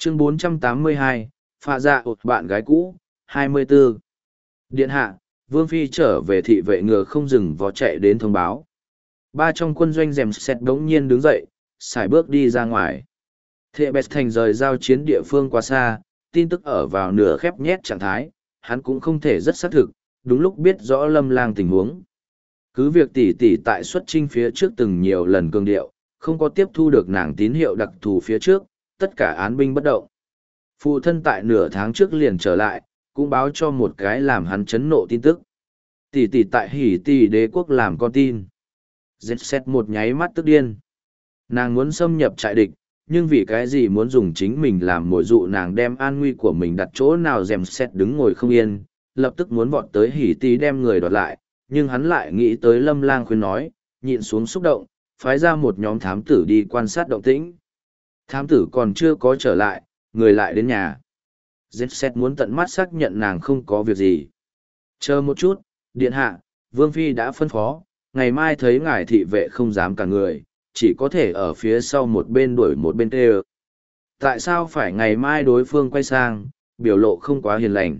Chương 482, Phạ Dạ ột bạn gái cũ, 24. Điện hạ, Vương Phi trở về thị vệ ngựa không dừng vó chạy đến thông báo. Ba trong quân doanh rèm xét đống nhiên đứng dậy, xài bước đi ra ngoài. Thệ bẹt thành rời giao chiến địa phương quá xa, tin tức ở vào nửa khép nhét trạng thái, hắn cũng không thể rất xác thực, đúng lúc biết rõ Lâm Lang tình huống. Cứ việc tỷ tỷ tại xuất chinh phía trước từng nhiều lần cường điệu, không có tiếp thu được nàng tín hiệu đặc thù phía trước, tất cả án binh bất động. Phụ thân tại nửa tháng trước liền trở lại, cũng báo cho một cái làm hắn chấn nộ tin tức. Tỷ tỷ tại Hỉ Tỷ đế quốc làm con tin. Dết xét một nháy mắt tức điên. Nàng muốn xâm nhập trại địch, nhưng vì cái gì muốn dùng chính mình làm mồi dụ nàng đem an nguy của mình đặt chỗ nào dèm xét đứng ngồi không yên, lập tức muốn vọt tới Hỉ Tỷ đem người đoạt lại, nhưng hắn lại nghĩ tới Lâm Lang khuyên nói, nhịn xuống xúc động, phái ra một nhóm thám tử đi quan sát động tĩnh. Thám tử còn chưa có trở lại, người lại đến nhà. Zset muốn tận mắt xác nhận nàng không có việc gì. Chờ một chút, điện hạ, Vương Phi đã phân phó, ngày mai thấy ngài thị vệ không dám cả người, chỉ có thể ở phía sau một bên đuổi một bên tê. Tại sao phải ngày mai đối phương quay sang, biểu lộ không quá hiền lành.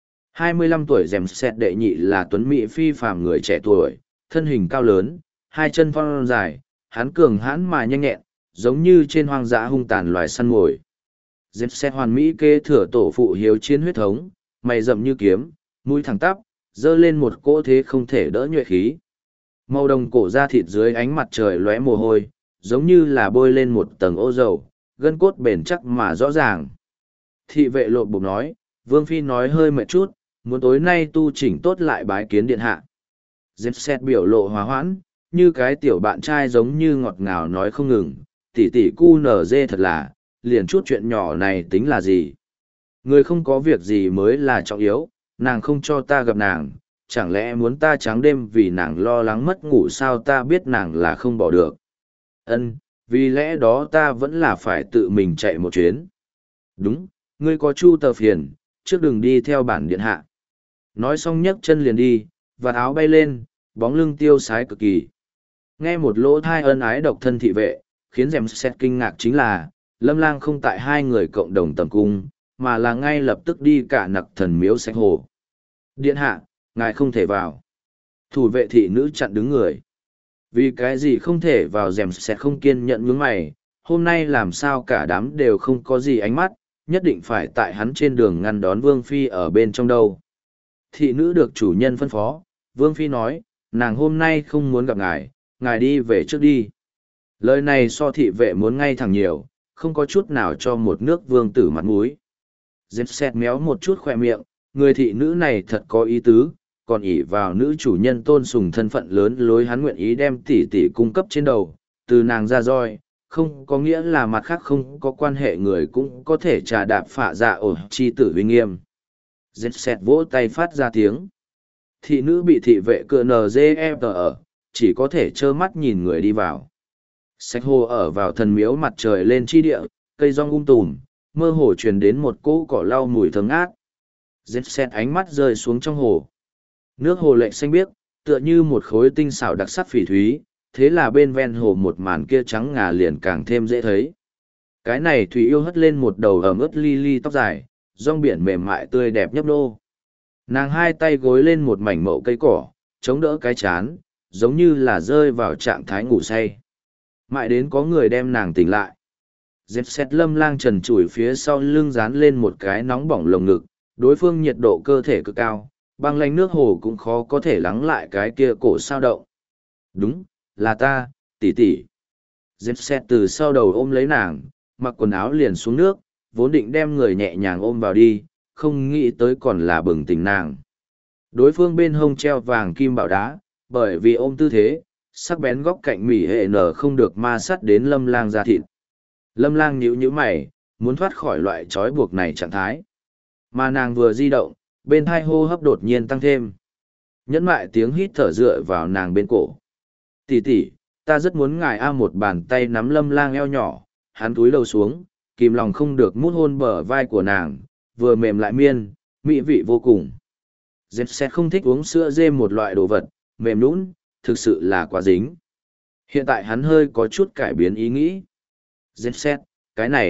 25 tuổi rèm xét đệ nhị là tuấn mỹ phi phàm người trẻ tuổi, thân hình cao lớn, hai chân thon dài, hắn cường hãn mà nhanh nhẹn, giống như trên hoang dã hung tàn loài săn mồi. Dẹp xét hoàn mỹ kế thừa tổ phụ hiếu chiến huyết thống, mày rậm như kiếm, mũi thẳng tắp, dơ lên một cỗ thế không thể đỡ nhuệ khí. Màu đồng cổ da thịt dưới ánh mặt trời lóe mồ hôi, giống như là bôi lên một tầng ô dầu, gân cốt bền chắc mà rõ ràng. Thị vệ lộn bụng nói, Vương Phi nói hơi mệt chút, muốn tối nay tu chỉnh tốt lại bái kiến điện hạ. Dẹp xét biểu lộ hòa hoãn, như cái tiểu bạn trai giống như ngọt ngào nói không ngừng, tỷ tỷ cu nở dê thật là, liền chút chuyện nhỏ này tính là gì. Người không có việc gì mới là trọng yếu, nàng không cho ta gặp nàng, chẳng lẽ muốn ta trắng đêm vì nàng lo lắng mất ngủ sao ta biết nàng là không bỏ được. Ân, vì lẽ đó ta vẫn là phải tự mình chạy một chuyến. Đúng, ngươi có chu tờ phiền, trước đừng đi theo bản điện hạ. Nói xong nhấc chân liền đi, và áo bay lên, bóng lưng tiêu sái cực kỳ. Nghe một lỗ thai ân ái độc thân thị vệ, khiến dèm xét kinh ngạc chính là, Lâm Lang không tại hai người cộng đồng tầm cung, mà là ngay lập tức đi cả nặc thần miếu sạch hồ. Điện hạ, ngài không thể vào. Thủ vệ thị nữ chặn đứng người. Vì cái gì không thể vào dèm xét không kiên nhận nhướng mày, hôm nay làm sao cả đám đều không có gì ánh mắt, nhất định phải tại hắn trên đường ngăn đón Vương Phi ở bên trong đâu. Thị nữ được chủ nhân phân phó, Vương Phi nói, nàng hôm nay không muốn gặp ngài, ngài đi về trước đi. Lời này so thị vệ muốn ngay thẳng nhiều, không có chút nào cho một nước vương tử mặt mũi. Dẹp xét méo một chút khoe miệng, người thị nữ này thật có ý tứ, còn ỷ vào nữ chủ nhân tôn sùng thân phận lớn lối hắn nguyện ý đem tỷ tỷ cung cấp trên đầu, từ nàng ra roi, không có nghĩa là mặt khác không có quan hệ người cũng có thể trà đạp phạ dạ ổ chi tử uy nghiêm. Dẹp xét vỗ tay phát ra tiếng. Thị nữ bị thị vệ cựa NGF ở, chỉ có thể trơ mắt nhìn người đi vào. Sạch hồ ở vào thần miếu mặt trời lên chi địa, cây rong tùm, mơ hồ truyền đến một cỗ cỏ lau mùi thơm ngát. Dết xét ánh mắt rơi xuống trong hồ. Nước hồ lệch xanh biếc, tựa như một khối tinh xảo đặc sắc phỉ thúy, thế là bên ven hồ một màn kia trắng ngà liền càng thêm dễ thấy. Cái này thủy yêu hất lên một đầu ẩm ướt li li tóc dài, rong biển mềm mại tươi đẹp nhấp nô. Nàng hai tay gối lên một mảnh mậu cây cỏ, chống đỡ cái chán, giống như là rơi vào trạng thái ngủ say. Mãi đến có người đem nàng tỉnh lại. Dẹp xét Lâm Lang trần trụi phía sau lưng dán lên một cái nóng bỏng lồng ngực, đối phương nhiệt độ cơ thể cực cao, băng lạnh nước hồ cũng khó có thể lắng lại cái kia cổ sao động. Đúng, là ta, tỷ tỷ. Dẹp xét từ sau đầu ôm lấy nàng, mặc quần áo liền xuống nước, vốn định đem người nhẹ nhàng ôm vào đi, không nghĩ tới còn là bừng tỉnh nàng. Đối phương bên hông treo vàng kim bảo đá, bởi vì ôm tư thế, sắc bén góc cạnh mỉ hệ nở không được ma sắt đến Lâm Lang ra thịt. Lâm Lang nhíu nhíu mày, muốn thoát khỏi loại trói buộc này trạng thái. Mà nàng vừa di động, bên hai hô hấp đột nhiên tăng thêm. Nhẫn mại tiếng hít thở dựa vào nàng bên cổ. Tỷ tỷ, ta rất muốn ngài a một bàn tay nắm Lâm Lang eo nhỏ, hắn túi đầu xuống, kìm lòng không được mút hôn bờ vai của nàng, vừa mềm lại miên, mỹ vị vô cùng. Dẹp xét không thích uống sữa dê một loại đồ vật, mềm nũng, thực sự là quá dính. Hiện tại hắn hơi có chút cải biến ý nghĩ. Dẹp xét, cái này,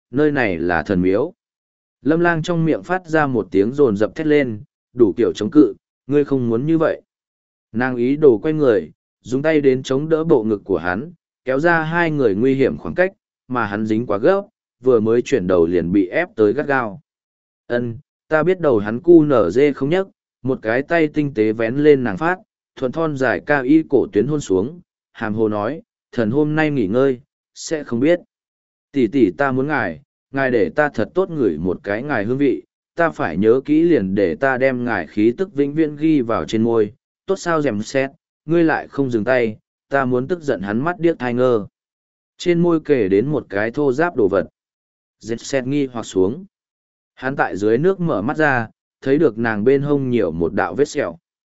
nơi này là thần miếu. Lâm Lang trong miệng phát ra một tiếng rồn rập thét lên, đủ kiểu chống cự, ngươi không muốn như vậy. Nàng ý đồ quay người, dùng tay đến chống đỡ bộ ngực của hắn, kéo ra hai người nguy hiểm khoảng cách, mà hắn dính quá gấp, vừa mới chuyển đầu liền bị ép tới gắt gao. Ân, ta biết đầu hắn cu nở dê không nhấc, một cái tay tinh tế vén lên nàng phát, thuần thon dài cao y cổ tuyến hôn xuống, hàm hồ nói, thần hôm nay nghỉ ngơi, sẽ không biết. Tỷ tỷ ta muốn ngài để ta thật tốt ngửi một cái ngài hương vị, ta phải nhớ kỹ liền để ta đem ngài khí tức vĩnh viễn ghi vào trên môi, tốt sao dèm xét, ngươi lại không dừng tay, ta muốn tức giận hắn mắt điếc thai ngơ. Trên môi kể đến một cái thô giáp đồ vật. Dệt xét nghi hoặc xuống. Hắn tại dưới nước mở mắt ra, thấy được nàng bên hông nhiều một đạo vết sẹo.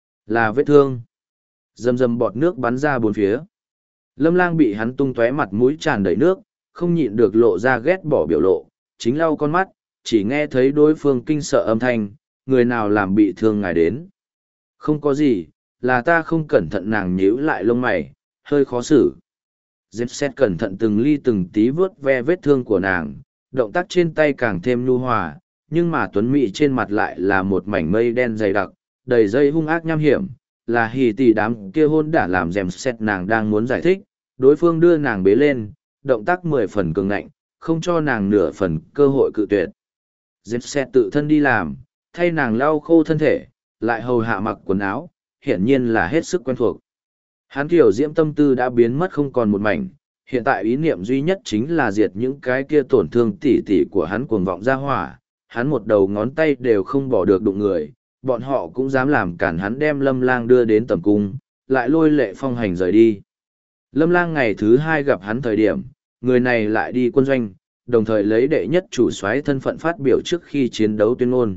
Là vết thương. Dầm dầm bọt nước bắn ra bốn phía. Lâm Lang bị hắn tung tóe mặt mũi tràn đầy nước, không nhịn được lộ ra ghét bỏ biểu lộ, chính lau con mắt, chỉ nghe thấy đối phương kinh sợ âm thanh, người nào làm bị thương ngài đến. Không có gì, là ta không cẩn thận. Nàng nhíu lại lông mày, hơi khó xử. Dếp xét cẩn thận từng ly từng tí vớt ve vết thương của nàng, động tác trên tay càng thêm nhu hòa, nhưng mà tuấn mỹ trên mặt lại là một mảnh mây đen dày đặc, đầy dây hung ác nham hiểm, là hì tì đám kia hôn đã làm dèm xét. Nàng đang muốn giải thích, đối phương đưa nàng bế lên, động tác 10 phần cường ngạnh, không cho nàng nửa phần cơ hội cự tuyệt. Dếp xét tự thân đi làm, thay nàng lau khô thân thể, lại hầu hạ mặc quần áo, hiển nhiên là hết sức quen thuộc. Hắn kiểu diễm tâm tư đã biến mất không còn một mảnh, hiện tại ý niệm duy nhất chính là diệt những cái kia tổn thương tỉ tỉ của hắn cuồng vọng ra hỏa, hắn một đầu ngón tay đều không bỏ được đụng người, bọn họ cũng dám làm cản hắn đem Lâm Lang đưa đến tầm cung, lại lôi Lệ Phong hành rời đi. Lâm Lang ngày thứ 2 gặp hắn thời điểm, người này lại đi quân doanh, đồng thời lấy đệ nhất chủ soái thân phận phát biểu trước khi chiến đấu tuyên ngôn.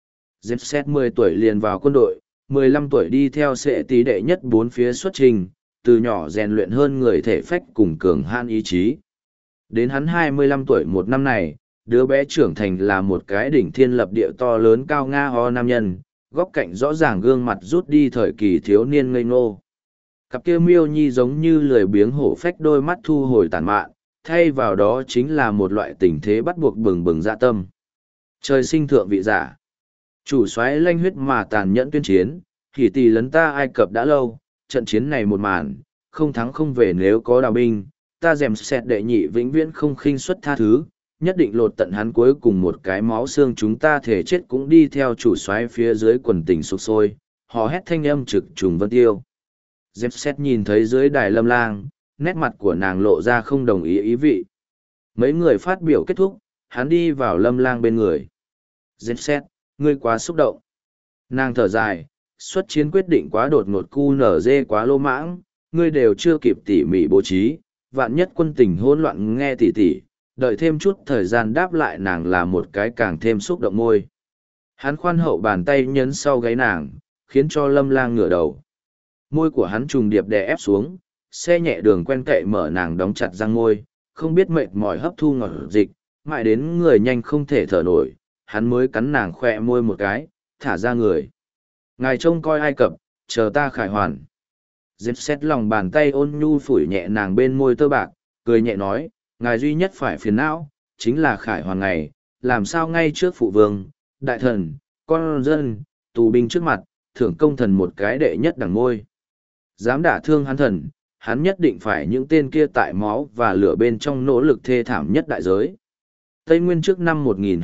James 10 tuổi liền vào quân đội, 15 tuổi đi theo sệ tí đệ nhất 4 phía xuất trình, từ nhỏ rèn luyện hơn người thể phách cùng cường hãn ý chí. Đến hắn 25 tuổi một năm này, đứa bé trưởng thành là một cái đỉnh thiên lập địa to lớn cao nga ho nam nhân, góc cạnh rõ ràng gương mặt rút đi thời kỳ thiếu niên ngây ngô. Cặp kia miêu nhi giống như lười biếng hổ phách đôi mắt thu hồi tàn mạn, thay vào đó chính là một loại tình thế bắt buộc bừng bừng dạ tâm. Trời sinh thượng vị giả. Chủ soái lanh huyết mà tàn nhẫn tuyên chiến, Hỉ Tỳ lấn ta Ai Cập đã lâu, trận chiến này một màn, không thắng không về nếu có đào binh, ta dèm xẹt đệ nhị vĩnh viễn không khinh suất tha thứ, nhất định lột tận hắn cuối cùng một cái máu xương, chúng ta thể chết cũng đi theo chủ soái phía dưới quần tình sục sôi, hò hét thanh âm trực trùng vân tiêu. Dèm xẹt nhìn thấy dưới đài Lâm Lang, nét mặt của nàng lộ ra không đồng ý ý vị. Mấy người phát biểu kết thúc, hắn đi vào Lâm Lang bên người. Dèm xẹt, ngươi quá xúc động. Nàng thở dài, xuất chiến quyết định quá đột ngột, cu nở dê quá lô mãng, ngươi đều chưa kịp tỉ mỉ bố trí, vạn nhất quân tình hỗn loạn nghe tỉ tỉ, đợi thêm chút thời gian đáp lại. Nàng là một cái càng thêm xúc động môi. Hắn khoan hậu bàn tay nhấn sau gáy nàng, khiến cho Lâm Lang ngửa đầu. Môi của hắn trùng điệp đè ép xuống, xe nhẹ đường quen cậy mở nàng đóng chặt răng môi, không biết mệt mỏi hấp thu ngọt dịch, mãi đến người nhanh không thể thở nổi, hắn mới cắn nàng khoe môi một cái, thả ra người. Ngài trông coi Ai Cập, chờ ta khải hoàn. Dếp xét lòng bàn tay ôn nhu phủi nhẹ nàng bên môi tơ bạc, cười nhẹ nói, ngài duy nhất phải phiền não, chính là khải hoàn ngày, làm sao ngay trước phụ vương, đại thần, con dân, tù binh trước mặt, thưởng công thần một cái đệ nhất đẳng môi. Dám đả thương hắn thần, hắn nhất định phải những tên kia tại máu và lửa bên trong nỗ lực thê thảm nhất đại giới. Tây Nguyên trước năm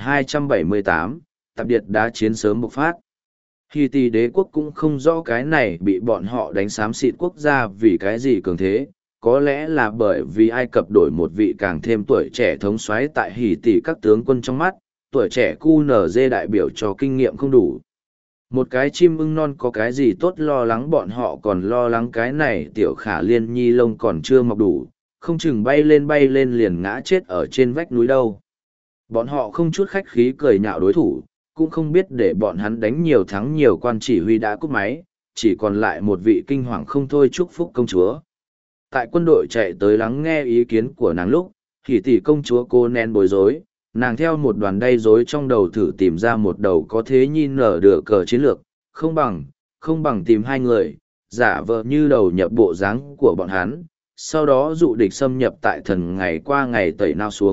1278, tạp điệt đá chiến sớm bộc phát. Hy Tỳ đế quốc cũng không rõ cái này bị bọn họ đánh xám xịt quốc gia vì cái gì cường thế, có lẽ là bởi vì Ai Cập đổi một vị càng thêm tuổi trẻ thống soái tại Hỉ Tỳ các tướng quân trong mắt, tuổi trẻ QNZ đại biểu cho kinh nghiệm không đủ. Một cái chim ưng non có cái gì tốt lo lắng, bọn họ còn lo lắng cái này tiểu khả liên nhi lông còn chưa mọc đủ, không chừng bay lên liền ngã chết ở trên vách núi đâu. Bọn họ không chút khách khí cười nhạo đối thủ, cũng không biết để bọn hắn đánh nhiều thắng nhiều, quan chỉ huy đã cúp máy, chỉ còn lại một vị kinh hoàng không thôi chúc phúc công chúa. Tại quân đội chạy tới lắng nghe ý kiến của nàng lúc, Hỉ Tỳ công chúa cô nén bối rối, nàng theo một đoàn đay rối trong đầu thử tìm ra một đầu có thế nhi nở được cờ chiến lược, không bằng tìm hai người, giả vờ như đầu nhập bộ dáng của bọn hắn, sau đó dụ địch xâm nhập tại thần ngày qua ngày tẩy nao xuống,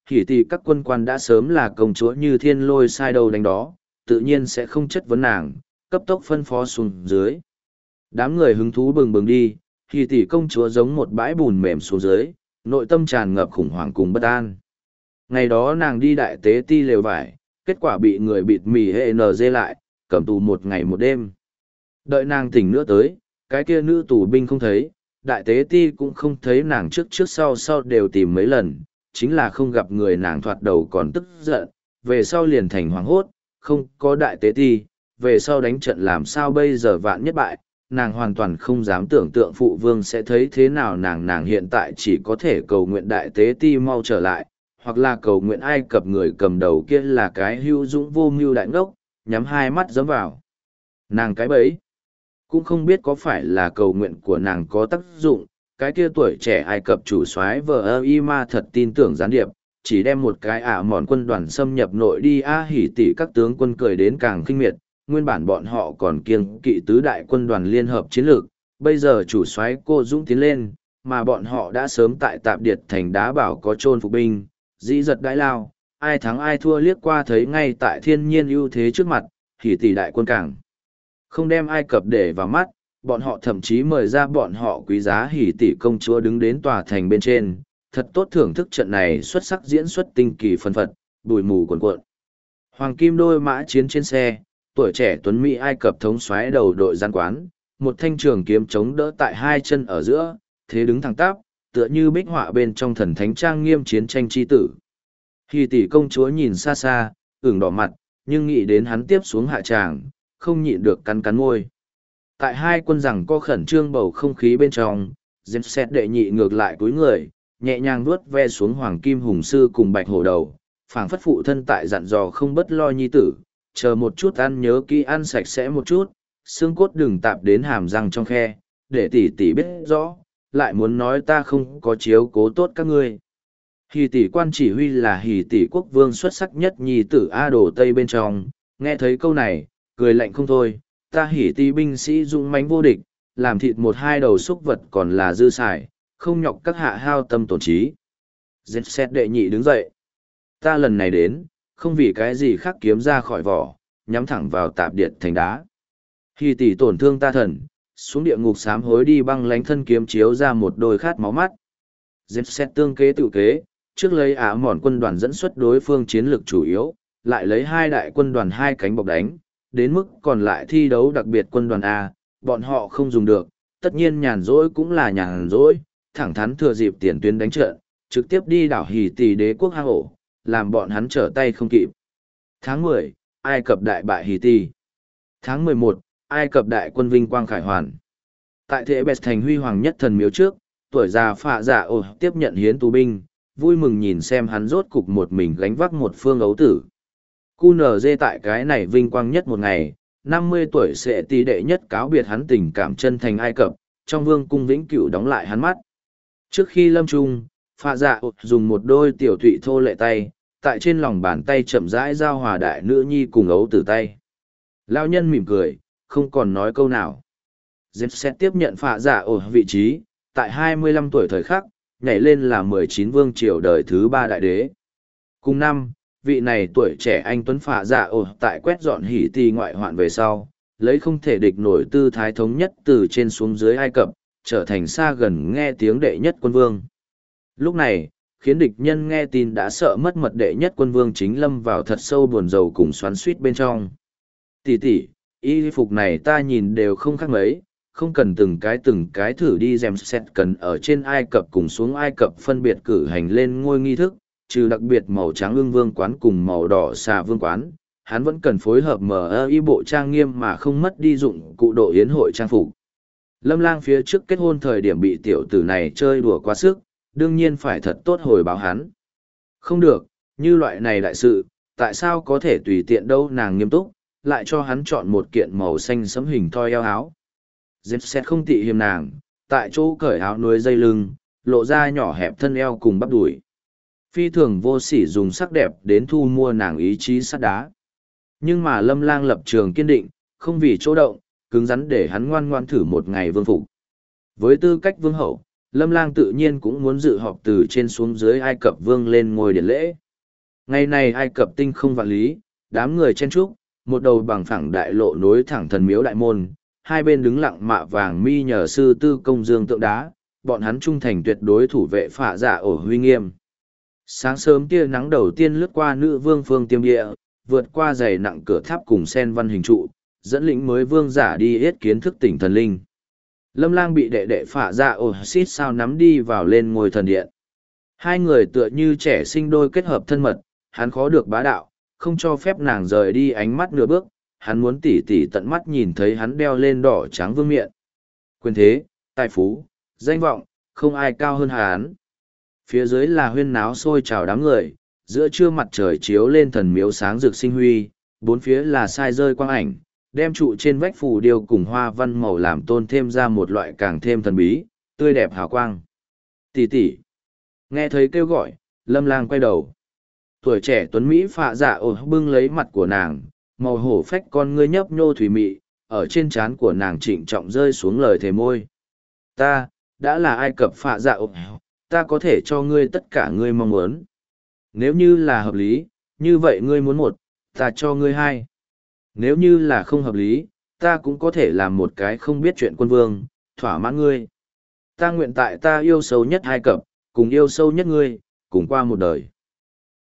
hỉ tỷ các quân quan đã sớm là công chúa như thiên lôi sai đâu đánh đó, tự nhiên sẽ không chất vấn nàng, cấp tốc phân phó xuống dưới. Đám người hứng thú bừng bừng đi, hỉ tỷ công chúa giống một bãi bùn mềm xuống dưới, nội tâm tràn ngập khủng hoảng cùng bất an. Ngày đó nàng đi đại tế ti lều vải, kết quả bị người bịt mì hệ NG lại, cầm tù một ngày một đêm. Đợi nàng tỉnh nữa tới, cái kia nữ tù binh không thấy, đại tế ti cũng không thấy nàng trước trước sau sau đều tìm mấy lần, chính là không gặp người nàng thoạt đầu còn tức giận, về sau liền thành hoảng hốt, không có đại tế ti, về sau đánh trận làm sao bây giờ vạn nhất bại, nàng hoàn toàn không dám tưởng tượng phụ vương sẽ thấy thế nào nàng hiện tại chỉ có thể cầu nguyện đại tế ti mau trở lại, hoặc là cầu nguyện Ai Cập người cầm đầu kia là cái hữu dũng vô mưu đại ngốc, nhắm hai mắt giấm vào. Nàng cái bẫy, cũng không biết có phải là cầu nguyện của nàng có tác dụng, cái kia tuổi trẻ Ai Cập chủ soái vờ y ma thật tin tưởng gián điệp, chỉ đem một cái mòn quân đoàn xâm nhập nội đi hỉ tỷ các tướng quân cười đến càng khinh miệt, nguyên bản bọn họ còn kiêng kỵ tứ đại quân đoàn liên hợp chiến lược, bây giờ chủ soái cô dũng tiến lên, mà bọn họ đã sớm tại tạp điệt thành đá bảo có chôn phục binh, dĩ giật đãi lao, ai thắng ai thua liếc qua thấy ngay tại thiên nhiên ưu thế trước mặt, hỉ tỷ đại quân càng không đem Ai Cập để vào mắt, bọn họ thậm chí mời ra bọn họ quý giá hỉ tỷ công chúa đứng đến tòa thành bên trên, thật tốt thưởng thức trận này xuất sắc diễn xuất tinh kỳ phân phật, bụi mù cuồn cuộn. Hoàng kim đôi mã chiến trên xe, tuổi trẻ tuấn Mỹ Ai Cập thống soái đầu đội gian quán, một thanh trường kiếm chống đỡ tại hai chân ở giữa, thế đứng thẳng tắp, tựa như bích họa bên trong thần thánh trang nghiêm chiến tranh chi tử. Hỉ tỷ công chúa nhìn xa xa, ửng đỏ mặt, nhưng nghĩ đến hắn tiếp xuống hạ tràng, không nhịn được cắn cắn môi. Tại hai quân rằng có khẩn trương bầu không khí bên trong, James đệ nhị ngược lại cúi người, nhẹ nhàng vuốt ve xuống hoàng kim hùng sư cùng bạch hổ đầu, phảng phất phụ thân tại dặn dò không bất lo nhi tử, chờ một chút ăn nhớ kỹ ăn sạch sẽ một chút, xương cốt đừng tạp đến hàm răng trong khe, để tỷ tỷ biết rõ, lại muốn nói ta không có chiếu cố tốt các ngươi. Hỉ tỷ quan chỉ huy là hỉ tỷ quốc vương xuất sắc nhất nhi tử A Đồ Tây bên trong, nghe thấy câu này, cười lạnh không thôi, ta hỉ tỷ binh sĩ dũng mãnh vô địch, làm thịt một hai đầu súc vật còn là dư xài, không nhọc các hạ hao tâm tổn trí. Dệt đệ nhị đứng dậy. Ta lần này đến, không vì cái gì khác kiếm ra khỏi vỏ, nhắm thẳng vào tạp điện thành đá. Hỉ tỷ tổn thương ta thần, xuống địa ngục sám hối đi băng lánh thân kiếm chiếu ra một đôi khát máu mắt. Dệt tương kế tự kế, trước lấy mòn quân đoàn dẫn xuất đối phương chiến lược chủ yếu, lại lấy hai đại quân đoàn hai cánh bọc đánh, đến mức còn lại thi đấu đặc biệt quân đoàn A, bọn họ không dùng được, tất nhiên nhàn rỗi cũng là nhàn rỗi, thẳng thắn thừa dịp tiền tuyến đánh trận, trực tiếp đi đảo Hỉ tỷ đế quốc hang ổ, làm bọn hắn trở tay không kịp. Tháng 10, Ai Cập đại bại Hỉ tỷ. Tháng 11, Ai Cập đại quân vinh quang khải hoàn. Tại Thệ Bẹt thành huy hoàng nhất thần miếu trước, tuổi già Phạ Dạ tiếp nhận hiến tù binh, vui mừng nhìn xem hắn rốt cục một mình gánh vác một phương ấu tử. QNZ tại cái này vinh quang nhất một ngày, 50 tuổi sẽ tỷ đệ nhất cáo biệt hắn tình cảm chân thành Ai Cập, trong vương cung vĩnh cửu đóng lại hắn mắt. Trước khi lâm trung, Phạ Dạ dùng một đôi tiểu thụy thô lệ tay, tại trên lòng bàn tay chậm rãi giao hòa đại nữ nhi cùng ấu tử tay. Lão nhân mỉm cười, không còn nói câu nào. James tiếp nhận Phạ Dạ vị trí, tại 25 tuổi thời khắc, nhảy lên là 19 vương triều đời thứ 3 đại đế. Cùng năm, vị này tuổi trẻ anh tuấn Phạ Dạ tại quét dọn Hỉ tỷ ngoại hoạn về sau, lấy không thể địch nổi tư thái thống nhất từ trên xuống dưới Ai Cập, trở thành xa gần nghe tiếng đệ nhất quân vương. Lúc này, khiến địch nhân nghe tin đã sợ mất mật đệ nhất quân vương chính lâm vào thật sâu buồn rầu cùng xoắn suýt bên trong. Tỷ tỷ, y phục này ta nhìn đều không khác mấy, không cần từng cái thử đi dèm xét, cần ở trên Ai Cập cùng xuống Ai Cập phân biệt cử hành lên ngôi nghi thức, trừ đặc biệt màu trắng ưng vương quán cùng màu đỏ xà vương quán, hắn vẫn cần phối hợp y bộ trang nghiêm mà không mất đi dụng cụ độ yến hội trang phục. Lâm Lang phía trước kết hôn thời điểm bị tiểu tử này chơi đùa quá sức, đương nhiên phải thật tốt hồi báo hắn. Không được, như loại này đại sự, tại sao có thể tùy tiện đâu, nàng nghiêm túc, lại cho hắn chọn một kiện màu xanh sẫm hình thoi eo áo. Dệt không tị hiềm nàng, tại chỗ cởi áo nuôi dây lưng, lộ ra nhỏ hẹp thân eo cùng bắp đùi. Phi thường vô sỉ dùng sắc đẹp đến thu mua nàng ý chí sắt đá. Nhưng mà Lâm Lang lập trường kiên định, không vì chỗ động, cứng rắn để hắn ngoan ngoan thử một ngày vương phục. Với tư cách vương hậu, Lâm Lang tự nhiên cũng muốn dự họp từ trên xuống dưới Ai Cập vương lên ngôi điện lễ. Ngày này Ai Cập tinh không vạn lý, đám người chen trúc, một đầu bằng phẳng đại lộ nối thẳng thần miếu đại môn, hai bên đứng lặng mạ vàng mi nhờ sư tư công dương tượng đá, bọn hắn trung thành tuyệt đối thủ vệ phạ dạ ổ huy nghiêm. Sáng sớm tia nắng đầu tiên lướt qua nữ vương phương tiêm địa, vượt qua dày nặng cửa tháp cùng sen văn hình trụ, dẫn lĩnh mới vương giả đi yết kiến thức tỉnh thần linh. Lâm Lang bị đệ đệ phạ dạ ổ xít sao nắm đi vào lên ngôi thần điện. Hai người tựa như trẻ sinh đôi kết hợp thân mật, hắn khó được bá đạo, không cho phép nàng rời đi ánh mắt nửa bước, hắn muốn tỉ tỉ tận mắt nhìn thấy hắn đeo lên đỏ trắng vương miện. Quyền thế, tài phú, danh vọng, không ai cao hơn hắn. Phía dưới là huyên náo sôi trào đám người, giữa trưa mặt trời chiếu lên thần miếu sáng rực sinh huy, bốn phía là sai rơi quang ảnh, đem trụ trên vách phù điêu cùng hoa văn màu làm tôn thêm ra một loại càng thêm thần bí, tươi đẹp hào quang. Tỷ tỷ. Nghe thấy kêu gọi, Lâm Lang quay đầu. Tuổi trẻ tuấn Mỹ phạ dạ ổ bưng lấy mặt của nàng, màu hổ phách con ngươi nhấp nhô thủy mị, ở trên trán của nàng trịnh trọng rơi xuống lời thề môi. Ta, đã là Ai Cập phạ dạ ổ, ta có thể cho ngươi tất cả ngươi mong muốn. Nếu như là hợp lý, như vậy ngươi muốn một, ta cho ngươi hai. Nếu như là không hợp lý, ta cũng có thể làm một cái không biết chuyện quân vương, thỏa mãn ngươi. Ta nguyện tại ta yêu sâu nhất Ai Cập, cùng yêu sâu nhất ngươi, cùng qua một đời.